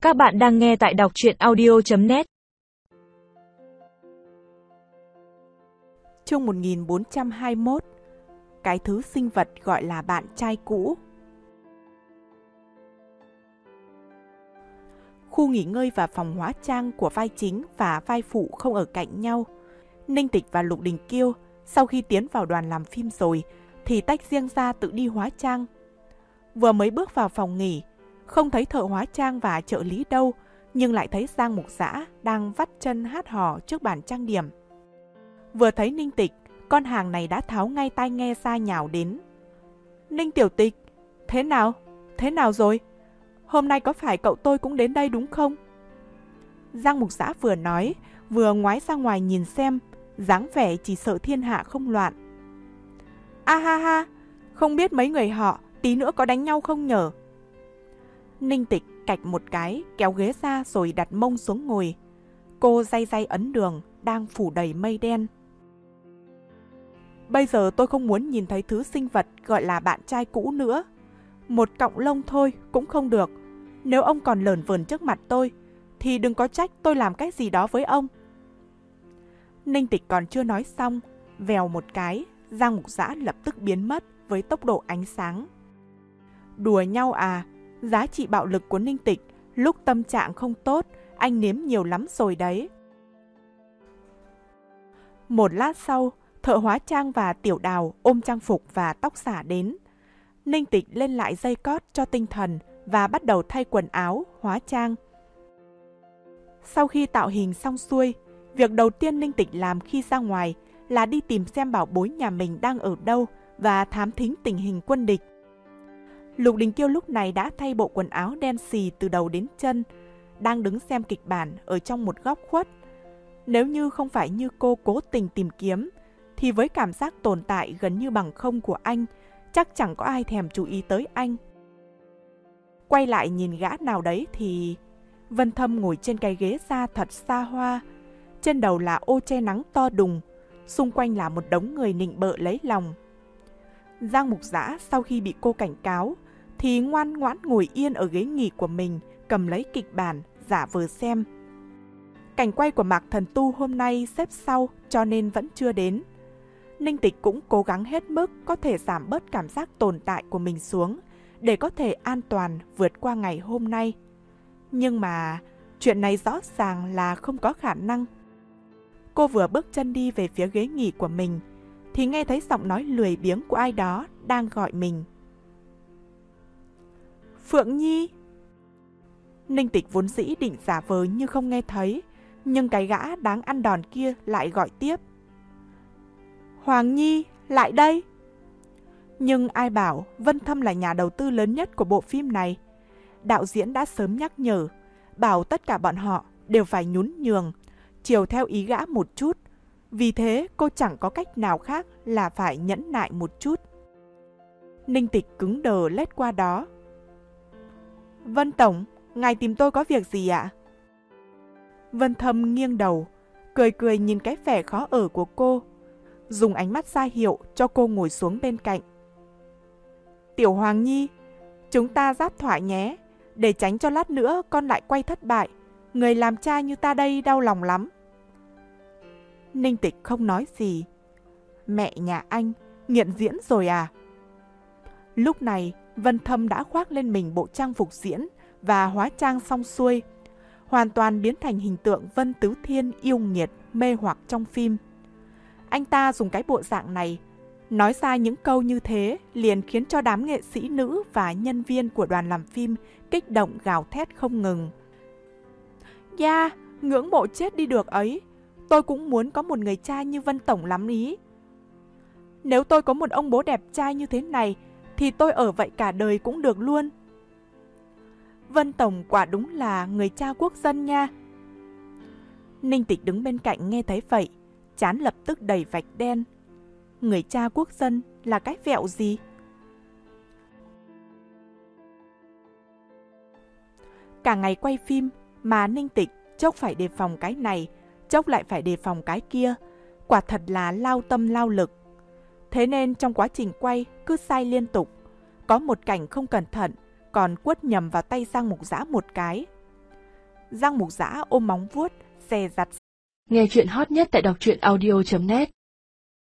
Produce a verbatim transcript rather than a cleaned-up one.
Các bạn đang nghe tại đọc truyện audio chấm net. Chương một nghìn bốn trăm hai mươi mốt. Cái thứ sinh vật gọi là bạn trai cũ. Khu nghỉ ngơi và phòng hóa trang của vai chính và vai phụ không ở cạnh nhau. Ninh Tịch và Lục Đình Kiêu sau khi tiến vào đoàn làm phim rồi thì tách riêng ra tự đi hóa trang. Vừa mới bước vào phòng nghỉ, không thấy thợ hóa trang và trợ lý đâu, nhưng lại thấy Giang Mục Dã đang vắt chân hát hò trước bàn trang điểm. Vừa thấy Ninh Tịch, con hàng này đã tháo ngay tai nghe ra nhào đến. Ninh Tiểu Tịch, thế nào? Thế nào rồi? Hôm nay có phải cậu tôi cũng đến đây đúng không? Giang Mục Dã vừa nói, vừa ngoái ra ngoài nhìn xem, dáng vẻ chỉ sợ thiên hạ không loạn. A ha ha, không biết mấy người họ tí nữa có đánh nhau không nhở? Ninh Tịch cạch một cái, kéo ghế ra rồi đặt mông xuống ngồi. Cô day day ấn đường, đang phủ đầy mây đen. Bây giờ tôi không muốn nhìn thấy thứ sinh vật gọi là bạn trai cũ nữa. Một cọng lông thôi cũng không được. Nếu ông còn lởn vởn trước mặt tôi, thì đừng có trách tôi làm cái gì đó với ông. Ninh Tịch còn chưa nói xong, vèo một cái, Giang Mục Dã lập tức biến mất với tốc độ ánh sáng. Đùa nhau à? Giá trị bạo lực của Ninh Tịch lúc tâm trạng không tốt, anh nếm nhiều lắm rồi đấy. Một lát sau, thợ hóa trang và Tiểu Đào ôm trang phục và tóc xả đến. Ninh Tịch lên lại dây cót cho tinh thần và bắt đầu thay quần áo, hóa trang. Sau khi tạo hình xong xuôi, việc đầu tiên Ninh Tịch làm khi ra ngoài là đi tìm xem bảo bối nhà mình đang ở đâu và thám thính tình hình quân địch. Lục Đình Kiêu lúc này đã thay bộ quần áo đen xì từ đầu đến chân, đang đứng xem kịch bản ở trong một góc khuất. Nếu như không phải như cô cố tình tìm kiếm, thì với cảm giác tồn tại gần như bằng không của anh, chắc chẳng có ai thèm chú ý tới anh. Quay lại nhìn gã nào đấy thì Vân Thâm ngồi trên cái ghế da thật xa hoa, trên đầu là ô che nắng to đùng, xung quanh là một đống người nịnh bợ lấy lòng. Giang Mục Dã sau khi bị cô cảnh cáo thì ngoan ngoãn ngồi yên ở ghế nghỉ của mình, cầm lấy kịch bản, giả vờ xem. Cảnh quay của Mạc Thần Tu hôm nay xếp sau cho nên vẫn chưa đến. Ninh Tịch cũng cố gắng hết mức có thể giảm bớt cảm giác tồn tại của mình xuống để có thể an toàn vượt qua ngày hôm nay. Nhưng mà chuyện này rõ ràng là không có khả năng. Cô vừa bước chân đi về phía ghế nghỉ của mình thì nghe thấy giọng nói lười biếng của ai đó đang gọi mình. Phượng Nhi! Ninh Tịch vốn dĩ định giả vờ như không nghe thấy, nhưng cái gã đáng ăn đòn kia lại gọi tiếp. Hoàng Nhi, lại đây! Nhưng ai bảo Vân Thâm là nhà đầu tư lớn nhất của bộ phim này. Đạo diễn đã sớm nhắc nhở, bảo tất cả bọn họ đều phải nhún nhường, chiều theo ý gã một chút. Vì thế cô chẳng có cách nào khác là phải nhẫn nại một chút. Ninh Tịch cứng đờ lết qua đó. Vân Tổng, ngài tìm tôi có việc gì ạ? Vân Thâm nghiêng đầu, cười cười nhìn cái vẻ khó ở của cô, dùng ánh mắt ra hiệu cho cô ngồi xuống bên cạnh. Tiểu Hoàng Nhi, chúng ta giáp thoại nhé, để tránh cho lát nữa con lại quay thất bại. Người làm cha như ta đây đau lòng lắm. Ninh Tịch không nói gì. Mẹ nhà anh, nghiện diễn rồi à? Lúc này, Vân Thâm đã khoác lên mình bộ trang phục diễn và hóa trang xong xuôi, hoàn toàn biến thành hình tượng Vân Tứ Thiên yêu nghiệt, mê hoặc trong phim. Anh ta dùng cái bộ dạng này, nói ra những câu như thế liền khiến cho đám nghệ sĩ nữ và nhân viên của đoàn làm phim kích động gào thét không ngừng. Da, yeah, ngưỡng mộ chết đi được ấy. Tôi cũng muốn có một người cha như Vân Tổng lắm ý. Nếu tôi có một ông bố đẹp trai như thế này, thì tôi ở vậy cả đời cũng được luôn. Vân Tổng quả đúng là người cha quốc dân nha. Ninh Tịch đứng bên cạnh nghe thấy vậy, trán lập tức đầy vạch đen. Người cha quốc dân là cái vẹo gì? Cả ngày quay phim mà Ninh Tịch chốc phải đề phòng cái này, chốc lại phải đề phòng cái kia, quả thật là lao tâm lao lực. Thế nên trong quá trình quay cứ sai liên tục, có một cảnh không cẩn thận còn quất nhầm vào tay Giang Mục Dã một cái. Giang Mục Dã ôm móng vuốt, dè dặt. Nghe chuyện hot nhất tại đọc truyện audio chấm net